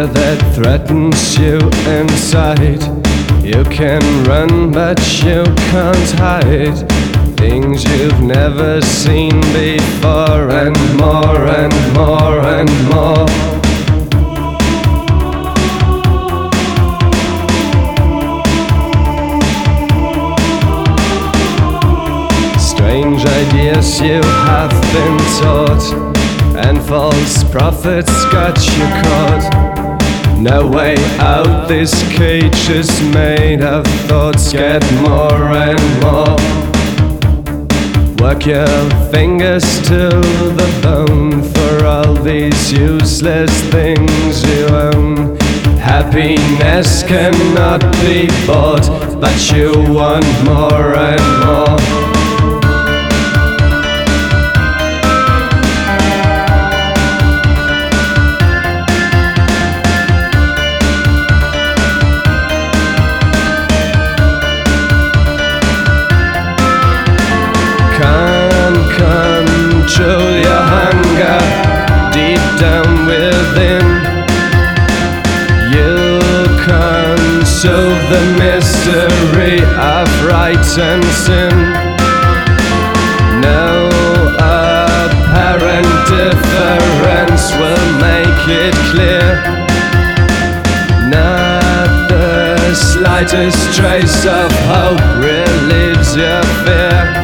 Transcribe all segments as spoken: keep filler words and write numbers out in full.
that threatens you inside. You can run but you can't hide things you've never seen before, and more and more and more. Strange ideas you have been taught, and false prophets got you caught. No way out, this cage is made of thoughts. Get more and more. Work your fingers to the bone for all these useless things you own. Happiness cannot be bought, but you want more and more. Control your hunger deep down within. You can solve the mystery of right and sin. No apparent difference will make it clear. Not the slightest trace of hope relieves your fear.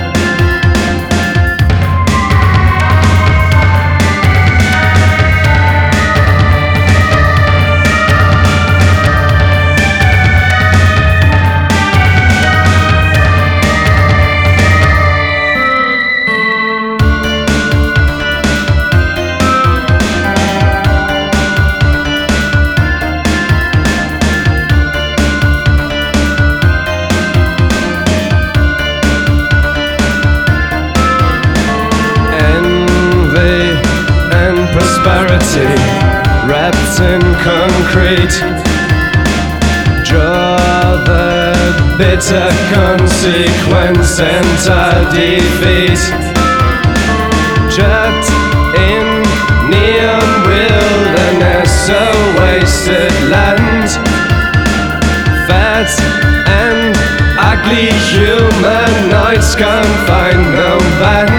Wrapped in concrete, draw the bitter consequence, entire defeat. Trapped in neon wilderness, a wasted land. Fat and ugly humanoids can't find no band.